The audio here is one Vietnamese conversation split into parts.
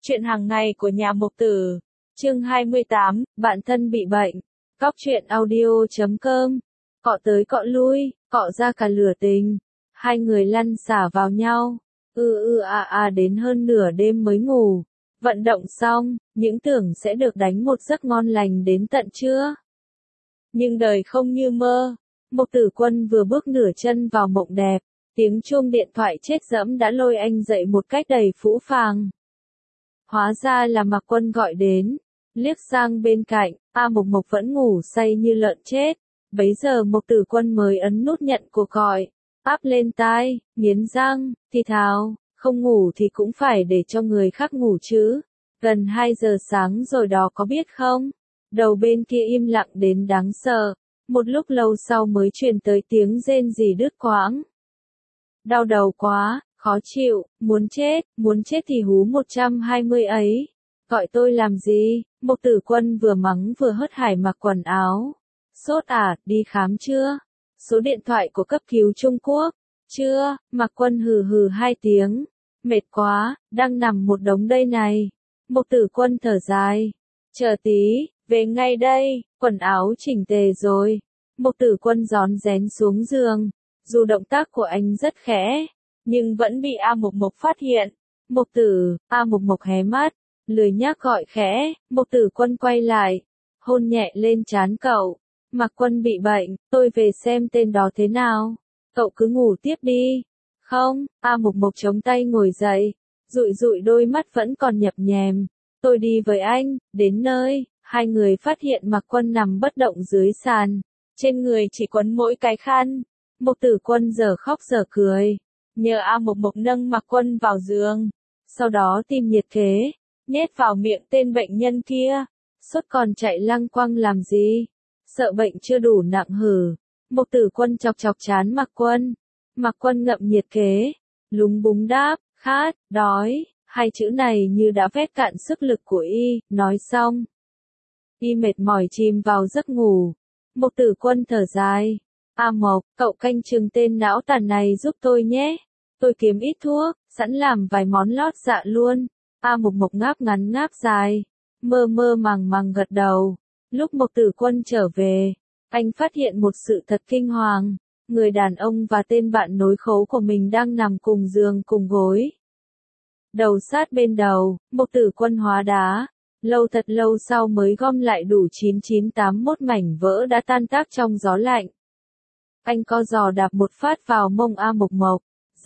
Chuyện hàng ngày của nhà Mộc Tử. Chương 28, bạn thân bị bệnh. Cóc truyện audio.com. Cọ tới cọ lui, cọ ra cả lửa tình. Hai người lăn xả vào nhau. Đến hơn nửa đêm mới ngủ. Vận động xong, những tưởng sẽ được đánh một giấc ngon lành đến tận trưa. Nhưng đời không như mơ. Mộc Tử Quân vừa bước nửa chân vào mộng đẹp. Tiếng chuông điện thoại chết dẫm đã lôi anh dậy một cách đầy phũ phàng. Hóa ra là Mạc Quân gọi đến. Liếc sang bên cạnh, Mộc Mộc vẫn ngủ say như lợn chết. Bấy giờ Mộc Tử Quân mới ấn nút nhận cuộc gọi. Áp lên tai, nghiến răng, thì thào, không ngủ thì cũng phải để cho người khác ngủ chứ. Gần 2 giờ sáng rồi đó có biết không? Đầu bên kia im lặng đến đáng sợ. Một lúc lâu sau mới truyền tới tiếng rên rỉ đứt quãng. Đau đầu quá, khó chịu, muốn chết thì hú 120 ấy. Gọi tôi làm gì? Mộc Tử Quân vừa mắng vừa hớt hải mặc quần áo. Sốt à, đi khám chưa? Số điện thoại của cấp cứu Trung Quốc. Chưa, Mạc Quân hừ hừ 2 tiếng. Mệt quá, đang nằm một đống đây này. Mộc Tử Quân thở dài. Chờ tí, về ngay đây, quần áo chỉnh tề rồi. Mộc Tử Quân rón rén xuống giường. Dù động tác của anh rất khẽ, nhưng vẫn bị Mộc Mộc phát hiện. Mộc Tử, Mộc Mộc hé mắt, lười nhác gọi khẽ. Mộc Tử Quân quay lại, hôn nhẹ lên trán cậu. Mạc Quân bị bệnh, tôi về xem tên đó thế nào. Cậu cứ ngủ tiếp đi. Không, Mộc Mộc chống tay ngồi dậy, dụi dụi đôi mắt vẫn còn nhập nhèm. Tôi đi với anh. Đến nơi, hai người phát hiện Mạc Quân nằm bất động dưới sàn, trên người chỉ quấn mỗi cái khăn. Mộc Tử Quân giờ khóc giờ cười, nhờ Mộc Mộc nâng Mạc Quân vào giường, sau đó tìm nhiệt kế, nhét vào miệng tên bệnh nhân kia. Sốt còn chạy lăng quăng làm gì? Sợ bệnh chưa đủ nặng hử? Mộc Tử Quân chọc chọc trán Mạc Quân. Mạc Quân ngậm nhiệt kế, lúng búng đáp, khát, đói. 2 chữ này như đã vét cạn sức lực của y. Nói xong, y mệt mỏi chìm vào giấc ngủ. Mộc Tử Quân thở dài. Mộc, cậu canh chừng tên não tàn này giúp tôi nhé. Tôi kiếm ít thuốc, sẵn làm vài món lót dạ luôn. Mộc Mộc ngáp ngắn ngáp dài, mơ mơ màng màng gật đầu. Lúc Mộc Tử Quân trở về, anh phát hiện một sự thật kinh hoàng. Người đàn ông và tên bạn nối khố của mình đang nằm cùng giường cùng gối. Đầu sát bên đầu, Mộc Tử Quân hóa đá. Thật lâu sau mới gom lại đủ 9981 mảnh vỡ đã tan tác trong gió lạnh. Anh co giò đạp một phát vào mông Mộc Mộc.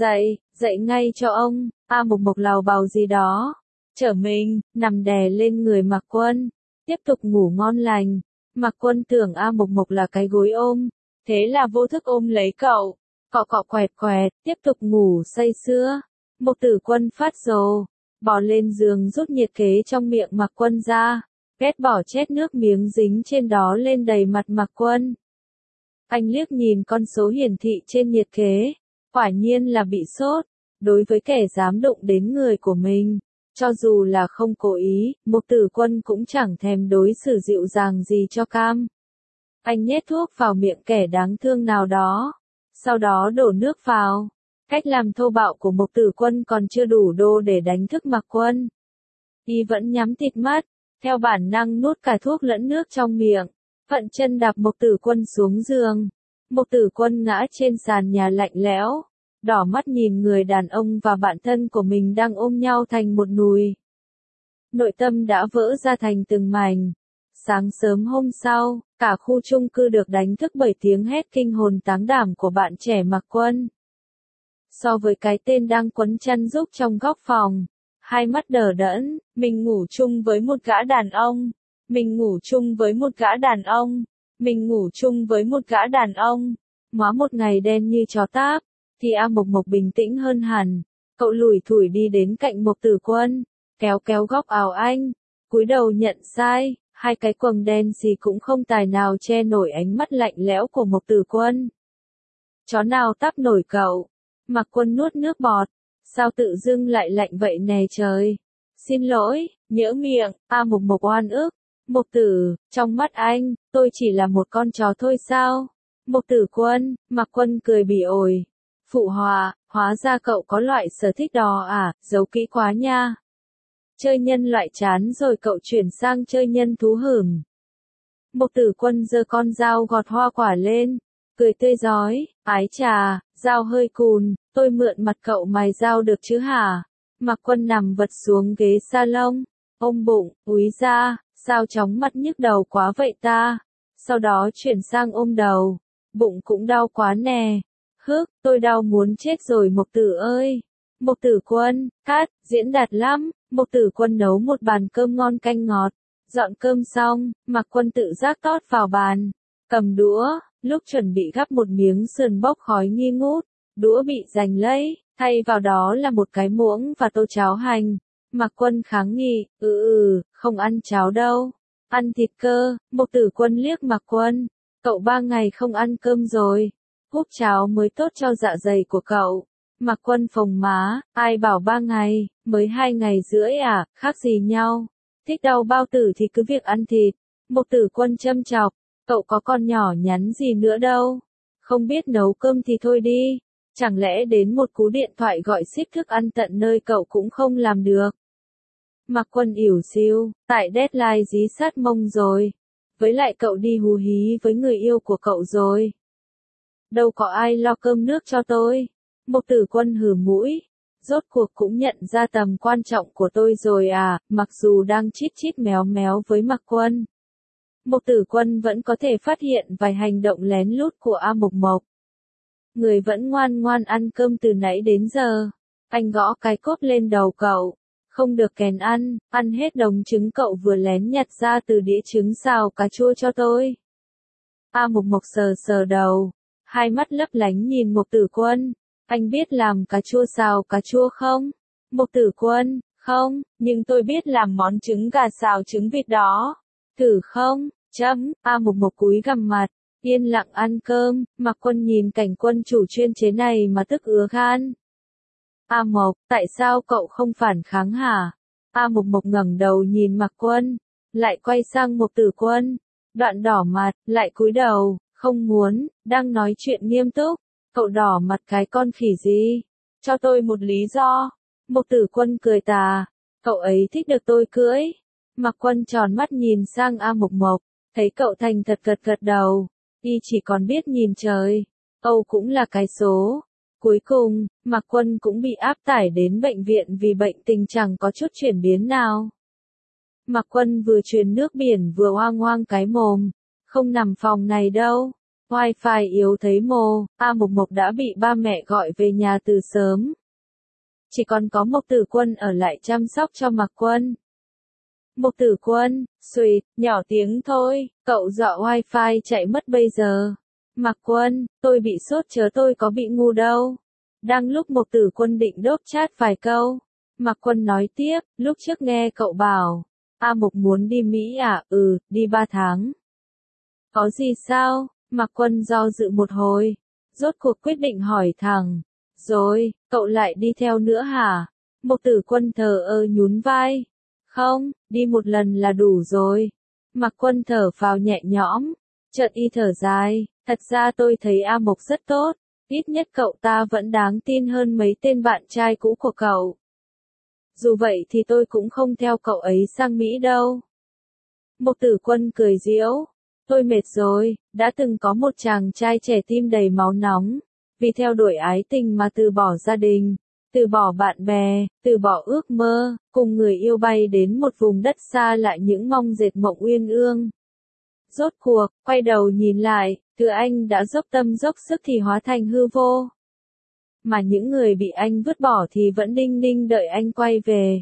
Dậy ngay cho ông. Mộc Mộc lào bào gì đó. Trở mình, nằm đè lên người Mạc Quân. Tiếp tục ngủ ngon lành. Mạc Quân tưởng Mộc Mộc là cái gối ôm. Thế là vô thức ôm lấy cậu. Cọ cọ quẹt quẹt, tiếp tục ngủ say sưa. Mộc Tử Quân phát rồ. Bò lên giường rút nhiệt kế trong miệng Mạc Quân ra. Ghét bỏ chét nước miếng dính trên đó lên đầy mặt Mạc Quân. Anh liếc nhìn con số hiển thị trên nhiệt kế. Quả nhiên là bị sốt. Đối với kẻ dám đụng đến người của mình, cho dù là không cố ý, Mộc Tử Quân cũng chẳng thèm đối xử dịu dàng gì cho cam. Anh nhét thuốc vào miệng kẻ đáng thương nào đó, sau đó đổ nước vào. Cách làm thô bạo của Mộc Tử Quân còn chưa đủ đô để đánh thức Mạc Quân. Y vẫn nhắm tịt mắt, theo bản năng nuốt cả thuốc lẫn nước trong miệng. Phận chân đạp Mộc Tử Quân xuống giường. Mộc Tử Quân ngã trên sàn nhà lạnh lẽo, đỏ mắt nhìn người đàn ông và bạn thân của mình đang ôm nhau thành một nùi. Nội tâm đã vỡ ra thành từng mảnh. Sáng sớm hôm sau, cả khu chung cư được đánh thức bởi tiếng hét kinh hồn táng đảm của bạn trẻ Mạc Quân. So với cái tên đang quấn chăn rúc trong góc phòng, hai mắt đờ đẫn, mình ngủ chung với một gã đàn ông. Mình ngủ chung với một gã đàn ông. Mình ngủ chung với một gã đàn ông. Ngó một ngày đen như chó táp, thì Mộc Mộc bình tĩnh hơn hẳn. Cậu lủi thủi đi đến cạnh Mộc Tử Quân, kéo kéo góc áo anh, cúi đầu nhận sai. 2 cái quầng đen xì cũng không tài nào che nổi ánh mắt lạnh lẽo của Mộc Tử Quân. Chó nào táp nổi cậu? Mạc Quân nuốt nước bọt. Sao tự dưng lại lạnh vậy nè trời? Xin lỗi, nhỡ miệng. Mộc Mộc oan ức. Mộc Tử, trong mắt anh, tôi chỉ là một con chó thôi sao? Mộc Tử Quân, Mạc Quân cười bỉ ổi. Phụ họa, hóa ra cậu có loại sở thích đó à, giấu kỹ quá nha. Chơi nhân loại chán rồi cậu chuyển sang chơi nhân thú hửm. Mộc Tử Quân giơ con dao gọt hoa quả lên, cười tươi rói, ái chà, dao hơi cùn, tôi mượn mặt cậu mài dao được chứ hả? Mạc Quân nằm vật xuống ghế salon, ôm bụng, úi ra, sao chóng mặt nhức đầu quá vậy ta? Sau đó chuyển sang ôm đầu, bụng cũng đau quá nè. Hức, tôi đau muốn chết rồi Mộc Tử ơi. Mộc Tử Quân, cắt, diễn đạt lắm. Mộc Tử Quân nấu một bàn cơm ngon canh ngọt. Dọn cơm xong, Mạc Quân tự giác tót vào bàn, cầm đũa, lúc chuẩn bị gắp một miếng sườn bốc khói nghi ngút, đũa bị giành lấy, thay vào đó là một cái muỗng và tô cháo hành. Mạc Quân kháng nghị, không ăn cháo đâu, ăn thịt cơ. Mộc Tử Quân liếc Mạc Quân, cậu 3 ngày không ăn cơm rồi, húp cháo mới tốt cho dạ dày của cậu. Mạc Quân phồng má, ai bảo 3 ngày, mới 2 ngày rưỡi à, khác gì nhau. Thích đau bao tử thì cứ việc ăn thịt. Mộc Tử Quân châm chọc, cậu có con nhỏ nhắn gì nữa đâu. Không biết nấu cơm thì thôi đi. Chẳng lẽ đến một cú điện thoại gọi ship thức ăn tận nơi cậu cũng không làm được. Mạc Quân ỉu xìu, tại deadline dí sát mông rồi. Với lại cậu đi hú hí với người yêu của cậu rồi. Đâu có ai lo cơm nước cho tôi. Mộc Tử Quân hừ mũi. Rốt cuộc cũng nhận ra tầm quan trọng của tôi rồi à, mặc dù đang chít chít méo méo với Mạc Quân. Mộc Tử Quân vẫn có thể phát hiện vài hành động lén lút của A Mộc Mộc. Người vẫn ngoan ngoan ăn cơm từ nãy đến giờ. Anh gõ cái cốp lên đầu cậu. Không được kèn ăn hết đống trứng cậu vừa lén nhặt ra từ đĩa trứng xào cà chua cho tôi. A Mộc Mộc sờ sờ đầu, hai mắt lấp lánh nhìn Mộc Tử Quân. Anh biết làm cà chua xào cà chua không? Mộc Tử Quân, không, nhưng tôi biết làm món trứng gà xào trứng vịt đó. Thử không? A Mộc Mộc cúi gằm mặt, yên lặng ăn cơm. Mạc Quân nhìn cảnh quân chủ chuyên chế này mà tức ứa gan. A Mộc, tại sao cậu không phản kháng hả? A Mộc Mộc ngẩng đầu nhìn Mạc Quân, lại quay sang Mộc Tử Quân, đoạn đỏ mặt, lại cúi đầu, không muốn, đang nói chuyện nghiêm túc. Cậu đỏ mặt cái con khỉ gì? Cho tôi một lý do. Mộc Tử Quân cười tà. Cậu ấy thích được tôi cưỡi. Mạc Quân tròn mắt nhìn sang A Mộc Mộc, thấy cậu thành thật gật gật đầu. Y chỉ còn biết nhìn trời. Âu cũng là cái số. Cuối cùng, Mạc Quân cũng bị áp tải đến bệnh viện vì bệnh tình chẳng có chút chuyển biến nào. Mạc Quân vừa truyền nước biển vừa oang oang cái mồm. Không nằm phòng này đâu. Wi-Fi yếu thấy mồ, A Mộc Mộc đã bị ba mẹ gọi về nhà từ sớm. Chỉ còn có Mộc Tử Quân ở lại chăm sóc cho Mạc Quân. Mộc Tử Quân, xuỵt, nhỏ tiếng thôi, cậu dọ Wi-Fi chạy mất bây giờ. Mạc Quân, tôi bị sốt chớ tôi có bị ngu đâu. Đang lúc Mộc Tử Quân định đốp chat vài câu. Mạc Quân nói tiếp, lúc trước nghe cậu bảo, A Mộc muốn đi Mỹ à, đi 3 tháng. Có gì sao? Mạc Quân do dự một hồi, rốt cuộc quyết định hỏi thẳng. Rồi, cậu lại đi theo nữa hả? Mộc Tử Quân thờ ơ nhún vai. Không, đi một lần là đủ rồi. Mạc Quân thở phào nhẹ nhõm, chợt y thở dài. Thật ra tôi thấy A Mộc rất tốt, ít nhất cậu ta vẫn đáng tin hơn mấy tên bạn trai cũ của cậu. Dù vậy thì tôi cũng không theo cậu ấy sang Mỹ đâu. Mộc Tử Quân cười giễu. Tôi mệt rồi, đã từng có một chàng trai trẻ tim đầy máu nóng, vì theo đuổi ái tình mà từ bỏ gia đình, từ bỏ bạn bè, từ bỏ ước mơ, cùng người yêu bay đến một vùng đất xa lại những mong dệt mộng uyên ương. Rốt cuộc, quay đầu nhìn lại, thứ anh đã dốc tâm dốc sức thì hóa thành hư vô. Mà những người bị anh vứt bỏ thì vẫn đinh ninh đợi anh quay về.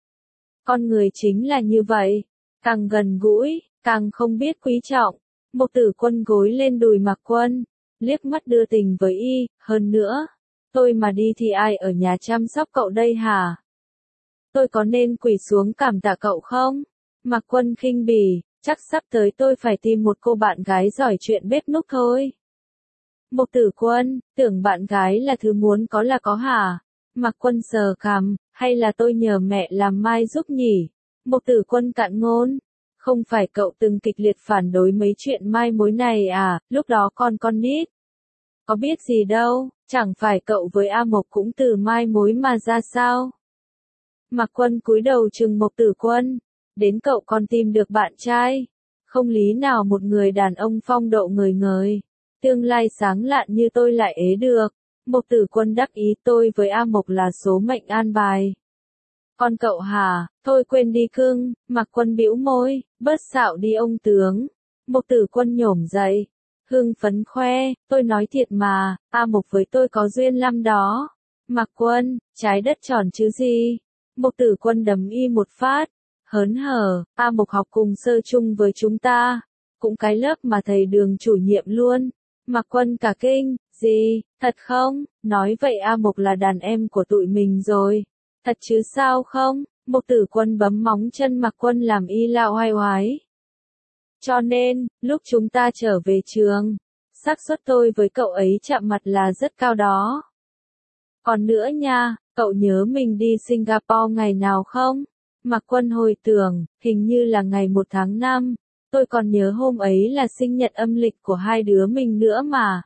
Con người chính là như vậy, càng gần gũi, càng không biết quý trọng. Mộc Tử Quân gối lên đùi Mạc Quân, liếc mắt đưa tình với y, hơn nữa, tôi mà đi thì ai ở nhà chăm sóc cậu đây hả? Tôi có nên quỳ xuống cảm tạ cậu không? Mạc Quân khinh bỉ, chắc sắp tới tôi phải tìm một cô bạn gái giỏi chuyện bếp núc thôi. Mộc Tử Quân, tưởng bạn gái là thứ muốn có là có hả? Mạc Quân sờ cằm, hay là tôi nhờ mẹ làm mai giúp nhỉ? Mộc Tử Quân cạn ngôn. Không phải cậu từng kịch liệt phản đối mấy chuyện mai mối này à, lúc đó con nít. Có biết gì đâu, chẳng phải cậu với A Mộc cũng từ mai mối mà ra sao? Mạc Quân cúi đầu trừng Mộc Tử Quân. Đến cậu còn tìm được bạn trai. Không lý nào một người đàn ông phong độ ngời ngời, tương lai sáng lạn như tôi lại ế được. Mộc Tử Quân đắc ý, tôi với A Mộc là số mệnh an bài. Còn cậu hả? Thôi quên đi cưng. Mạc Quân bĩu môi, bớt xạo đi ông tướng. Mộc Tử Quân nhổm dậy, hưng phấn khoe, tôi nói thiệt mà, A Mộc với tôi có duyên lắm đó. Mạc Quân, trái đất tròn chứ gì. Mộc Tử Quân đấm y một phát, hớn hở, A Mộc học cùng sơ chung với chúng ta, cũng cái lớp mà thầy Đường chủ nhiệm luôn. Mạc Quân cả kinh, gì, thật không? Nói vậy A Mộc là đàn em của tụi mình rồi. Thật chứ sao không? Mộc Tử Quân bấm móng chân Mạc Quân làm y lạo oai oái. Cho nên, lúc chúng ta trở về trường, xác suất tôi với cậu ấy chạm mặt là rất cao đó. Còn nữa nha, cậu nhớ mình đi Singapore ngày nào không? Mạc Quân hồi tưởng, hình như là ngày 1 tháng 5, tôi còn nhớ hôm ấy là sinh nhật âm lịch của hai đứa mình nữa mà.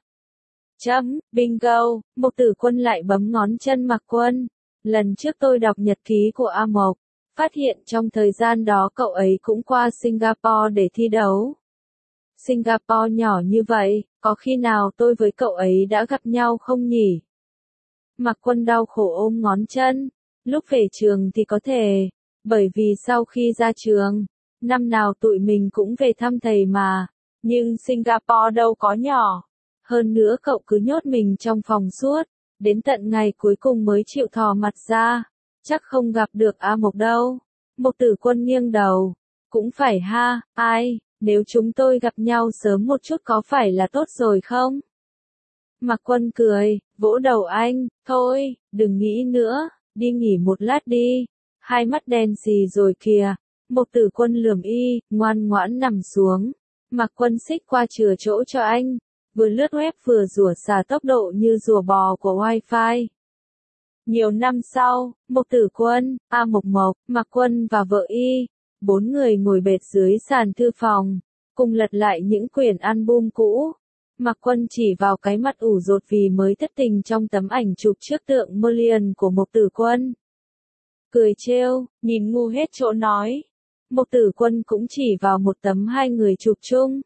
Bingo, Mộc Tử Quân lại bấm ngón chân Mạc Quân. Lần trước tôi đọc nhật ký của A Mộc, phát hiện trong thời gian đó cậu ấy cũng qua Singapore để thi đấu. Singapore nhỏ như vậy, có khi nào tôi với cậu ấy đã gặp nhau không nhỉ? Mạc Quân đau khổ ôm ngón chân. Lúc về trường thì có thể, bởi vì sau khi ra trường, năm nào tụi mình cũng về thăm thầy mà. Nhưng Singapore đâu có nhỏ. Hơn nữa cậu cứ nhốt mình trong phòng suốt, đến tận ngày cuối cùng mới chịu thò mặt ra. Chắc không gặp được A Mộc đâu. Mộc Tử Quân nghiêng đầu. Cũng phải ha, ai, nếu chúng tôi gặp nhau sớm một chút có phải là tốt rồi không? Mạc Quân cười, vỗ đầu anh, thôi, đừng nghĩ nữa, đi nghỉ một lát đi. Hai mắt đen xì rồi kìa. Mộc Tử Quân lườm y, ngoan ngoãn nằm xuống. Mạc Quân xích qua chừa chỗ cho anh, vừa lướt web vừa rủa xả tốc độ như rùa bò của wifi. Nhiều năm sau, Mộc Tử Quân, A Mộc Mộc, Mạc Quân và vợ y, 4 người ngồi bệt dưới sàn thư phòng, cùng lật lại những quyển album cũ. Mạc Quân chỉ vào cái mặt ủ rột vì mới thất tình trong tấm ảnh chụp trước tượng Merlion của Mộc Tử Quân. Cười trêu, nhìn ngu hết chỗ nói. Mộc Tử Quân cũng chỉ vào một tấm hai người chụp chung.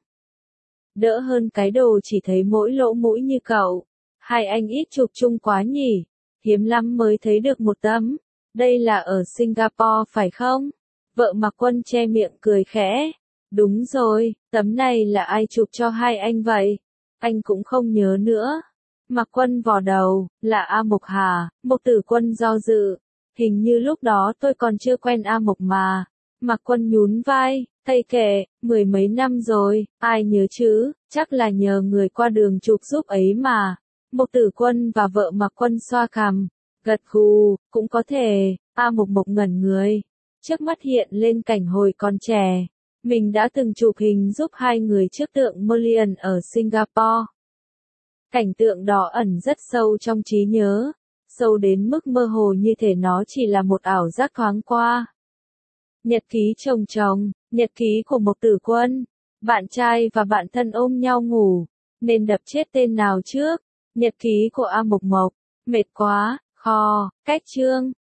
Đỡ hơn cái đồ chỉ thấy mỗi lỗ mũi như cậu. Hai anh ít chụp chung quá nhỉ, hiếm lắm mới thấy được một tấm. Đây là ở Singapore phải không? Vợ Mạc Quân che miệng cười khẽ. Đúng rồi, tấm này là ai chụp cho hai anh vậy? Anh cũng không nhớ nữa. Mạc Quân vò đầu, là A Mộc hả? Mộc Tử Quân do dự. Hình như lúc đó tôi còn chưa quen A Mộc mà. Mạc Quân nhún vai, thầy kể, 10 mấy năm rồi, ai nhớ chứ, chắc là nhờ người qua đường chụp giúp ấy mà. Mộc Tử Quân và vợ Mạc Quân xoa cằm, gật gù, cũng có thể. A Mộc Mộc ngẩn người. Trước mắt hiện lên cảnh hồi còn trẻ. Mình đã từng chụp hình giúp hai người trước tượng Merlion ở Singapore. Cảnh tượng đó ẩn rất sâu trong trí nhớ. Sâu đến mức mơ hồ như thể nó chỉ là một ảo giác thoáng qua. Nhật ký chồng chồng, nhật ký của Mộc Tử Quân. Bạn trai và bạn thân ôm nhau ngủ. Nên đập chết tên nào trước? Nhật ký của A Mộc Mộc. Mệt quá, cách chương.